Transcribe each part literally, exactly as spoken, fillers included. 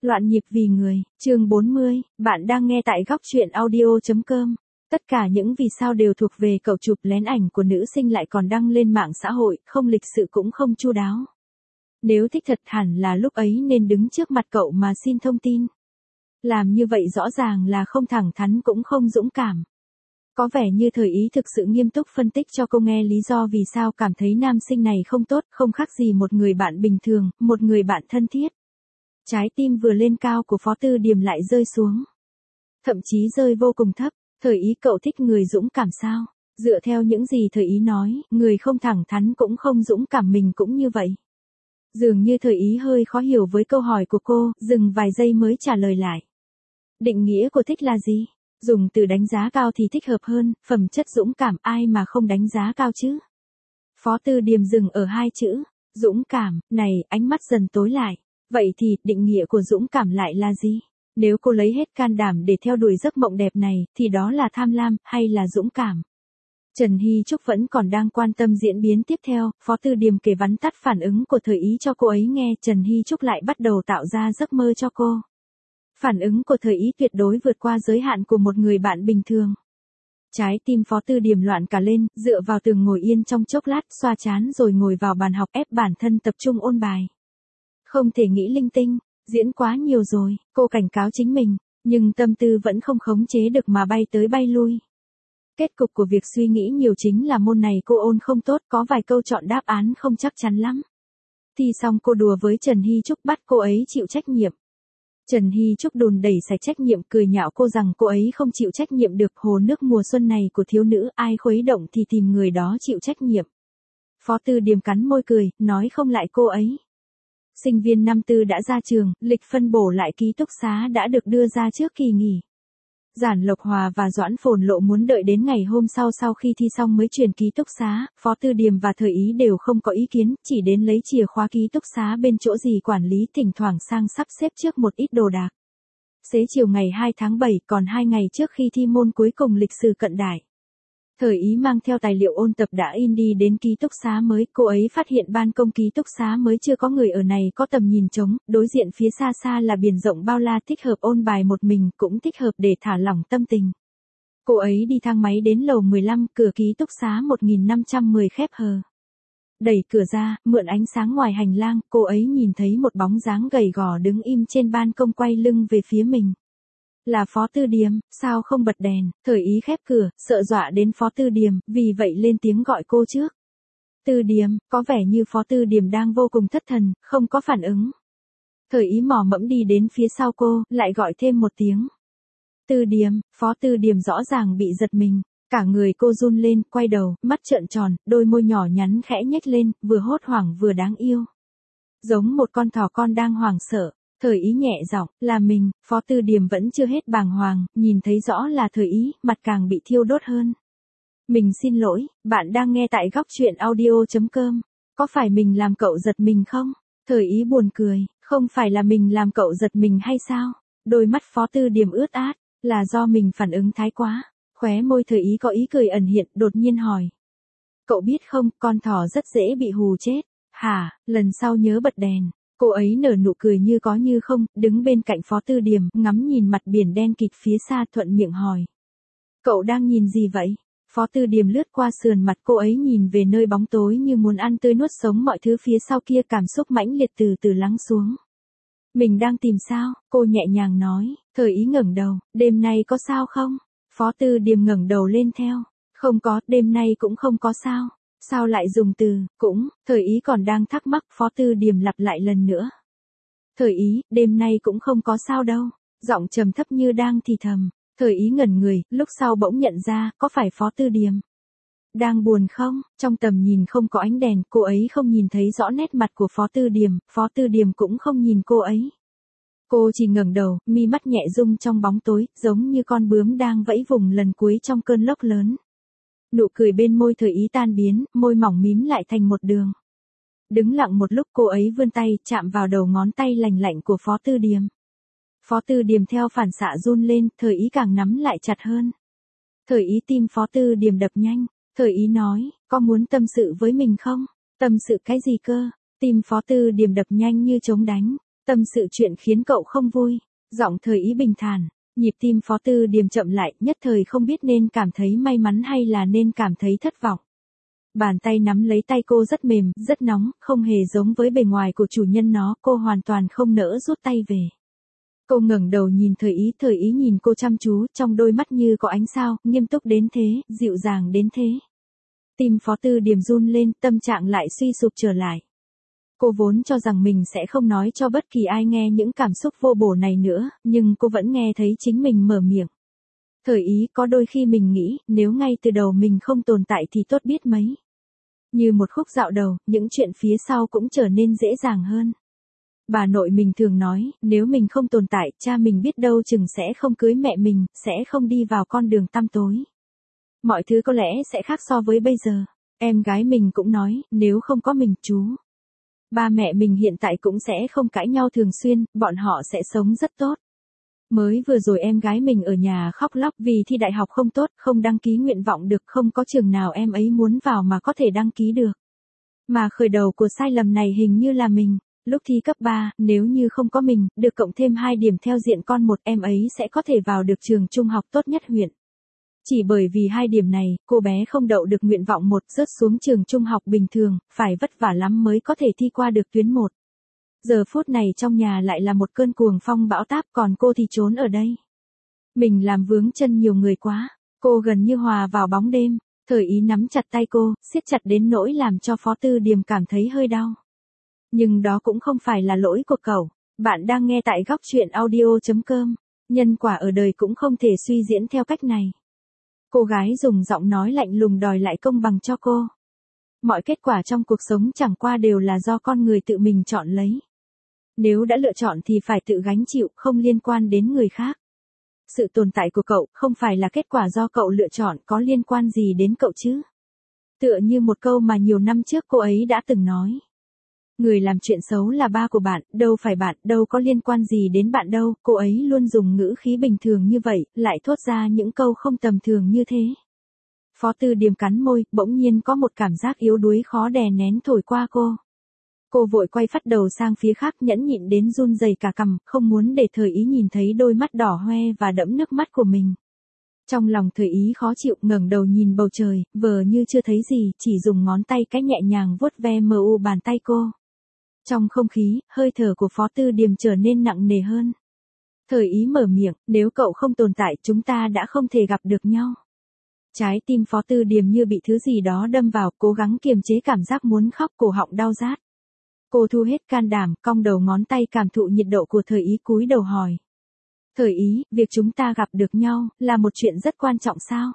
Loạn nhịp vì người, chương bốn mươi, bạn đang nghe tại góc truyện audio chấm com. Tất cả những vì sao đều thuộc về cậu chụp lén ảnh của nữ sinh lại còn đăng lên mạng xã hội, không lịch sự cũng không chu đáo. Nếu thích thật hẳn là lúc ấy nên đứng trước mặt cậu mà xin thông tin. Làm như vậy rõ ràng là không thẳng thắn cũng không dũng cảm. Có vẻ như thời ý thực sự nghiêm túc phân tích cho cô nghe lý do vì sao cảm thấy nam sinh này không tốt, không khác gì một người bạn bình thường, một người bạn thân thiết. Trái tim vừa lên cao của Phó Tư Điềm lại rơi xuống. Thậm chí rơi vô cùng thấp. Thời ý cậu thích người dũng cảm sao? Dựa theo những gì thời ý nói, người không thẳng thắn cũng không dũng cảm mình cũng như vậy. Dường như thời ý hơi khó hiểu với câu hỏi của cô, dừng vài giây mới trả lời lại. Định nghĩa của thích là gì? Dùng từ đánh giá cao thì thích hợp hơn, phẩm chất dũng cảm ai mà không đánh giá cao chứ? Phó Tư Điềm dừng ở hai chữ, dũng cảm, này, ánh mắt dần tối lại. Vậy thì, định nghĩa của dũng cảm lại là gì? Nếu cô lấy hết can đảm để theo đuổi giấc mộng đẹp này, thì đó là tham lam, hay là dũng cảm? Trần Hy Trúc vẫn còn đang quan tâm diễn biến tiếp theo, Phó Tư Điềm kể vắn tắt phản ứng của thời ý cho cô ấy nghe, Trần Hy Trúc lại bắt đầu tạo ra giấc mơ cho cô. Phản ứng của thời ý tuyệt đối vượt qua giới hạn của một người bạn bình thường. Trái tim Phó Tư Điềm loạn cả lên, dựa vào tường ngồi yên trong chốc lát, xoa trán rồi ngồi vào bàn học ép bản thân tập trung ôn bài. Không thể nghĩ linh tinh, diễn quá nhiều rồi, cô cảnh cáo chính mình, nhưng tâm tư vẫn không khống chế được mà bay tới bay lui. Kết cục của việc suy nghĩ nhiều chính là môn này cô ôn không tốt, có vài câu chọn đáp án không chắc chắn lắm. Thi xong cô đùa với Trần Hy Trúc bắt cô ấy chịu trách nhiệm. Trần Hy Trúc đùn đẩy sạch trách nhiệm cười nhạo cô rằng cô ấy không chịu trách nhiệm được, hồ nước mùa xuân này của thiếu nữ ai khuấy động thì tìm người đó chịu trách nhiệm. Phó Tư Điềm cắn môi cười, nói không lại cô ấy. Sinh viên năm tư đã ra trường, lịch phân bổ lại ký túc xá đã được đưa ra trước kỳ nghỉ. Giản Lộc Hòa và Doãn Phồn Lộ muốn đợi đến ngày hôm sau sau khi thi xong mới chuyển ký túc xá, Phó Tư Điềm và thời ý đều không có ý kiến, chỉ đến lấy chìa khóa ký túc xá bên chỗ dì quản lý thỉnh thoảng sang sắp xếp trước một ít đồ đạc. Xế chiều ngày hai tháng bảy, còn hai ngày trước khi thi môn cuối cùng lịch sử cận đại. Thời ý mang theo tài liệu ôn tập đã in đi đến ký túc xá mới, cô ấy phát hiện ban công ký túc xá mới chưa có người ở này có tầm nhìn trống, đối diện phía xa xa là biển rộng bao la thích hợp ôn bài một mình, cũng thích hợp để thả lỏng tâm tình. Cô ấy đi thang máy đến lầu mười lăm, cửa ký túc xá một nghìn năm trăm mười khép hờ. Đẩy cửa ra, mượn ánh sáng ngoài hành lang, cô ấy nhìn thấy một bóng dáng gầy gò đứng im trên ban công quay lưng về phía mình. Là Phó Tư Điềm, sao không bật đèn? Thời ý khép cửa, sợ dọa đến Phó Tư Điềm, vì vậy lên tiếng gọi cô trước. Tư Điềm, có vẻ như Phó Tư Điềm đang vô cùng thất thần, không có phản ứng. Thời ý mò mẫm đi đến phía sau cô, lại gọi thêm một tiếng. Tư Điềm, Phó Tư Điềm rõ ràng bị giật mình, cả người cô run lên, quay đầu, mắt trợn tròn, đôi môi nhỏ nhắn khẽ nhếch lên, vừa hốt hoảng vừa đáng yêu. Giống một con thỏ con đang hoảng sợ. Thời ý nhẹ giọng, là mình, Phó Tư Điềm vẫn chưa hết bàng hoàng, nhìn thấy rõ là thời ý, mặt càng bị thiêu đốt hơn. Mình xin lỗi, bạn đang nghe tại góc truyện audio chấm com. Có phải mình làm cậu giật mình không? Thời ý buồn cười, không phải là mình làm cậu giật mình hay sao? Đôi mắt Phó Tư Điềm ướt át, là do mình phản ứng thái quá. Khóe môi thời ý có ý cười ẩn hiện, đột nhiên hỏi. Cậu biết không, con thỏ rất dễ bị hù chết. Hả, lần sau nhớ bật đèn. Cô ấy nở nụ cười như có như không, đứng bên cạnh Phó Tư Điềm, ngắm nhìn mặt biển đen kịt phía xa thuận miệng hỏi. Cậu đang nhìn gì vậy? Phó Tư Điềm lướt qua sườn mặt cô ấy nhìn về nơi bóng tối như muốn ăn tươi nuốt sống mọi thứ phía sau kia, cảm xúc mãnh liệt từ từ lắng xuống. Mình đang tìm sao? Cô nhẹ nhàng nói, thời ý ngẩng đầu, đêm nay có sao không? Phó Tư Điềm ngẩng đầu lên theo, không có, đêm nay cũng không có sao. Sao lại dùng từ, cũng, thời ý còn đang thắc mắc, Phó Tư Điềm lặp lại lần nữa. Thời ý, đêm nay cũng không có sao đâu, giọng trầm thấp như đang thì thầm, thời ý ngẩn người, lúc sau bỗng nhận ra, có phải Phó Tư Điềm đang buồn không? Trong tầm nhìn không có ánh đèn, cô ấy không nhìn thấy rõ nét mặt của Phó Tư Điềm, Phó Tư Điềm cũng không nhìn cô ấy. Cô chỉ ngẩng đầu, mi mắt nhẹ rung trong bóng tối, giống như con bướm đang vẫy vùng lần cuối trong cơn lốc lớn. Nụ cười bên môi thời ý tan biến, môi mỏng mím lại thành một đường. Đứng lặng một lúc cô ấy vươn tay, chạm vào đầu ngón tay lành lạnh của Phó Tư Điềm. Phó Tư Điềm theo phản xạ run lên, thời ý càng nắm lại chặt hơn. Thời ý tim Phó Tư Điềm đập nhanh, thời ý nói, có muốn tâm sự với mình không? Tâm sự cái gì cơ? Tim Phó Tư Điềm đập nhanh như trống đánh. Tâm sự chuyện khiến cậu không vui. Giọng Thời Ý bình thản. Nhịp tim Phó Tư Điềm chậm lại, nhất thời không biết nên cảm thấy may mắn hay là nên cảm thấy thất vọng. Bàn tay nắm lấy tay cô rất mềm, rất nóng, không hề giống với bề ngoài của chủ nhân nó, cô hoàn toàn không nỡ rút tay về. Cô ngẩng đầu nhìn Thời Ý, Thời Ý nhìn cô chăm chú, trong đôi mắt như có ánh sao, nghiêm túc đến thế, dịu dàng đến thế. Tim Phó Tư Điềm run lên, tâm trạng lại suy sụp trở lại. Cô vốn cho rằng mình sẽ không nói cho bất kỳ ai nghe những cảm xúc vô bổ này nữa, nhưng cô vẫn nghe thấy chính mình mở miệng. Thời Ý, có đôi khi mình nghĩ, nếu ngay từ đầu mình không tồn tại thì tốt biết mấy. Như một khúc dạo đầu, những chuyện phía sau cũng trở nên dễ dàng hơn. Bà nội mình thường nói, nếu mình không tồn tại, cha mình biết đâu chừng sẽ không cưới mẹ mình, sẽ không đi vào con đường tăm tối. Mọi thứ có lẽ sẽ khác so với bây giờ. Em gái mình cũng nói, nếu không có mình, chú. Ba mẹ mình hiện tại cũng sẽ không cãi nhau thường xuyên, bọn họ sẽ sống rất tốt. Mới vừa rồi em gái mình ở nhà khóc lóc vì thi đại học không tốt, không đăng ký nguyện vọng được, không có trường nào em ấy muốn vào mà có thể đăng ký được. Mà khởi đầu của sai lầm này hình như là mình. Lúc thi cấp ba, nếu như không có mình, được cộng thêm hai điểm theo diện con một, em ấy sẽ có thể vào được trường trung học tốt nhất huyện. Chỉ bởi vì hai điểm này, cô bé không đậu được nguyện vọng một, rớt xuống trường trung học bình thường, phải vất vả lắm mới có thể thi qua được tuyến một. Giờ phút này trong nhà lại là một cơn cuồng phong bão táp, còn cô thì trốn ở đây. Mình làm vướng chân nhiều người quá, cô gần như hòa vào bóng đêm. Thời Ý nắm chặt tay cô, siết chặt đến nỗi làm cho Phó Tư Điềm cảm thấy hơi đau. Nhưng đó cũng không phải là lỗi của cậu. Bạn đang nghe tại góc truyện audio chấm com. Nhân quả ở đời cũng không thể suy diễn theo cách này. Cô gái dùng giọng nói lạnh lùng đòi lại công bằng cho cô. Mọi kết quả trong cuộc sống chẳng qua đều là do con người tự mình chọn lấy. Nếu đã lựa chọn thì phải tự gánh chịu, không liên quan đến người khác. Sự tồn tại của cậu không phải là kết quả do cậu lựa chọn, có liên quan gì đến cậu chứ? Tựa như một câu mà nhiều năm trước cô ấy đã từng nói. Người làm chuyện xấu là ba của bạn, đâu phải bạn, đâu có liên quan gì đến bạn đâu. Cô ấy luôn dùng ngữ khí bình thường như vậy, lại thốt ra những câu không tầm thường như thế. Phó Tư Điềm cắn môi, bỗng nhiên có một cảm giác yếu đuối khó đè nén thổi qua cô. Cô vội quay phắt đầu sang phía khác, nhẫn nhịn đến run rẩy cả cằm, không muốn để Thời Ý nhìn thấy đôi mắt đỏ hoe và đẫm nước mắt của mình. Trong lòng Thời Ý khó chịu, ngẩng đầu nhìn bầu trời, vờ như chưa thấy gì, chỉ dùng ngón tay cái nhẹ nhàng vuốt ve mờ u bàn tay cô. Trong không khí, hơi thở của Phó Tư Điềm trở nên nặng nề hơn. Thời Ý mở miệng, nếu cậu không tồn tại chúng ta đã không thể gặp được nhau. Trái tim Phó Tư Điềm như bị thứ gì đó đâm vào, cố gắng kiềm chế cảm giác muốn khóc, cổ họng đau rát. Cô thu hết can đảm, cong đầu ngón tay cảm thụ nhiệt độ của Thời Ý, cúi đầu hỏi. Thời Ý, việc chúng ta gặp được nhau, là một chuyện rất quan trọng sao?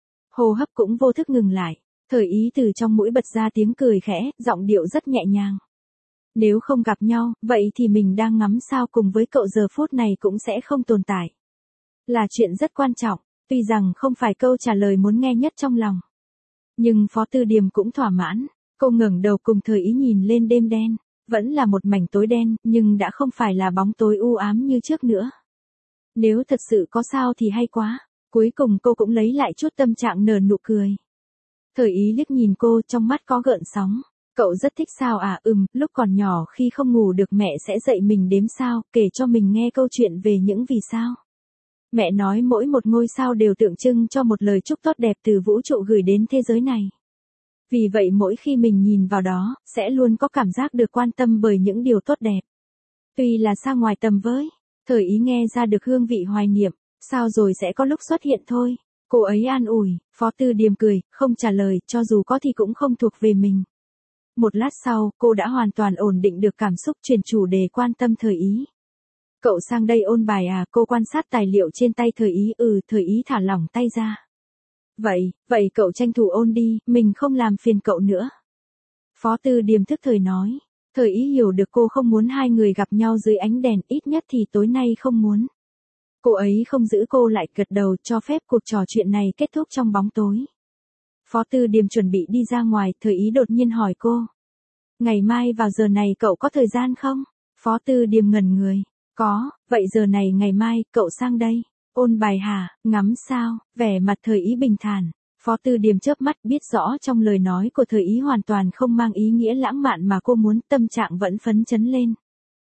Hô hấp cũng vô thức ngừng lại. Thời Ý từ trong mũi bật ra tiếng cười khẽ, giọng điệu rất nhẹ nhàng. Nếu không gặp nhau, vậy thì mình đang ngắm sao cùng với cậu giờ phút này cũng sẽ không tồn tại. Là chuyện rất quan trọng, tuy rằng không phải câu trả lời muốn nghe nhất trong lòng. Nhưng Phó Tư Điềm cũng thỏa mãn, cô ngẩng đầu cùng Thời Ý nhìn lên đêm đen. Vẫn là một mảnh tối đen, nhưng đã không phải là bóng tối u ám như trước nữa. Nếu thật sự có sao thì hay quá. Cuối cùng cô cũng lấy lại chút tâm trạng nở nụ cười. Thời Ý liếc nhìn cô, trong mắt có gợn sóng. Cậu rất thích sao à? Ừm, lúc còn nhỏ khi không ngủ được mẹ sẽ dạy mình đếm sao, kể cho mình nghe câu chuyện về những vì sao. Mẹ nói mỗi một ngôi sao đều tượng trưng cho một lời chúc tốt đẹp từ vũ trụ gửi đến thế giới này. Vì vậy mỗi khi mình nhìn vào đó, sẽ luôn có cảm giác được quan tâm bởi những điều tốt đẹp. Tuy là xa ngoài tầm với, Thời Ý nghe ra được hương vị hoài niệm, sao rồi sẽ có lúc xuất hiện thôi. Cô ấy an ủi, Phó Tư Điềm cười, không trả lời, cho dù có thì cũng không thuộc về mình. Một lát sau, cô đã hoàn toàn ổn định được cảm xúc, chuyển chủ đề quan tâm Thời Ý. Cậu sang đây ôn bài à? Cô quan sát tài liệu trên tay Thời Ý. Ừ, Thời Ý thả lỏng tay ra. Vậy, vậy cậu tranh thủ ôn đi, mình không làm phiền cậu nữa. Phó Tư Điềm thức thời nói. Thời Ý hiểu được cô không muốn hai người gặp nhau dưới ánh đèn, ít nhất thì tối nay không muốn. Cô ấy không giữ cô lại, gật đầu cho phép cuộc trò chuyện này kết thúc trong bóng tối. Phó Tư Điềm chuẩn bị đi ra ngoài, Thời Ý đột nhiên hỏi cô. Ngày mai vào giờ này cậu có thời gian không? Phó Tư Điềm ngẩn người. Có, vậy giờ này ngày mai, cậu sang đây. Ôn bài hả? Ngắm sao? Vẻ mặt Thời Ý bình thản. Phó Tư Điềm chớp mắt, biết rõ trong lời nói của Thời Ý hoàn toàn không mang ý nghĩa lãng mạn mà cô muốn, tâm trạng vẫn phấn chấn lên.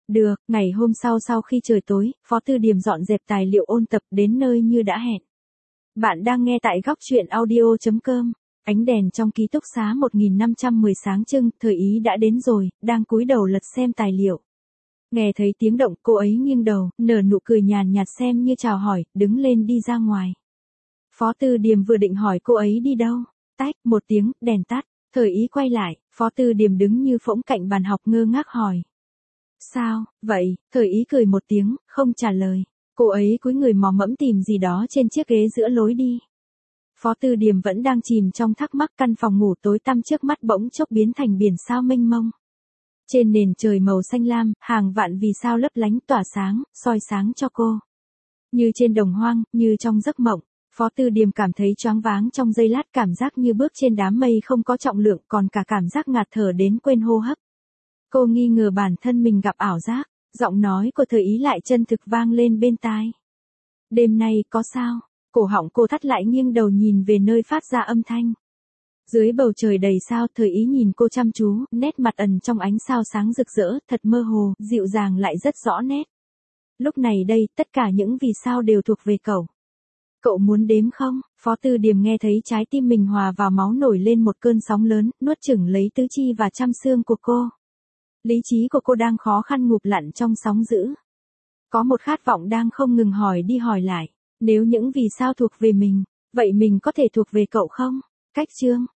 Được, ngày hôm sau sau khi trời tối, Phó Tư Điềm dọn dẹp tài liệu ôn tập đến nơi như đã hẹn. Bạn đang nghe tại góc truyện audio.com. Ánh đèn trong ký túc xá một nghìn năm trăm mười sáng trưng, thời ý đã đến rồi, đang cúi đầu lật xem tài liệu. Nghe thấy tiếng động, cô ấy nghiêng đầu, nở nụ cười nhàn nhạt xem như chào hỏi, đứng lên đi ra ngoài. Phó Tư Điềm vừa định hỏi cô ấy đi đâu. Tách, một tiếng, đèn tắt, thời ý quay lại, Phó Tư Điềm đứng như phỗng cạnh bàn học ngơ ngác hỏi. Sao, vậy, thời ý cười một tiếng, không trả lời. Cô ấy cúi người mò mẫm tìm gì đó trên chiếc ghế giữa lối đi. Phó Tư Điềm vẫn đang chìm trong thắc mắc, căn phòng ngủ tối tăm trước mắt bỗng chốc biến thành biển sao mênh mông. Trên nền trời màu xanh lam, hàng vạn vì sao lấp lánh tỏa sáng, soi sáng cho cô. Như trên đồng hoang, như trong giấc mộng, Phó Tư Điềm cảm thấy choáng váng trong giây lát, cảm giác như bước trên đám mây không có trọng lượng, còn cả cảm giác ngạt thở đến quên hô hấp. Cô nghi ngờ bản thân mình gặp ảo giác, giọng nói của thời ý lại chân thực vang lên bên tai. Đêm nay có sao? Cổ họng cô thắt lại, nghiêng đầu nhìn về nơi phát ra âm thanh. Dưới bầu trời đầy sao, thời ý nhìn cô chăm chú, nét mặt ẩn trong ánh sao sáng rực rỡ, thật mơ hồ, dịu dàng lại rất rõ nét. Lúc này đây, tất cả những vì sao đều thuộc về cậu. Cậu muốn đếm không? Phó Tư Điềm nghe thấy trái tim mình hòa vào máu nổi lên một cơn sóng lớn, nuốt chửng lấy tứ chi và trăm xương của cô. Lý trí của cô đang khó khăn ngụp lặn trong sóng dữ. Có một khát vọng đang không ngừng hỏi đi hỏi lại. Nếu những vì sao thuộc về mình, vậy mình có thể thuộc về cậu không? Cách chương.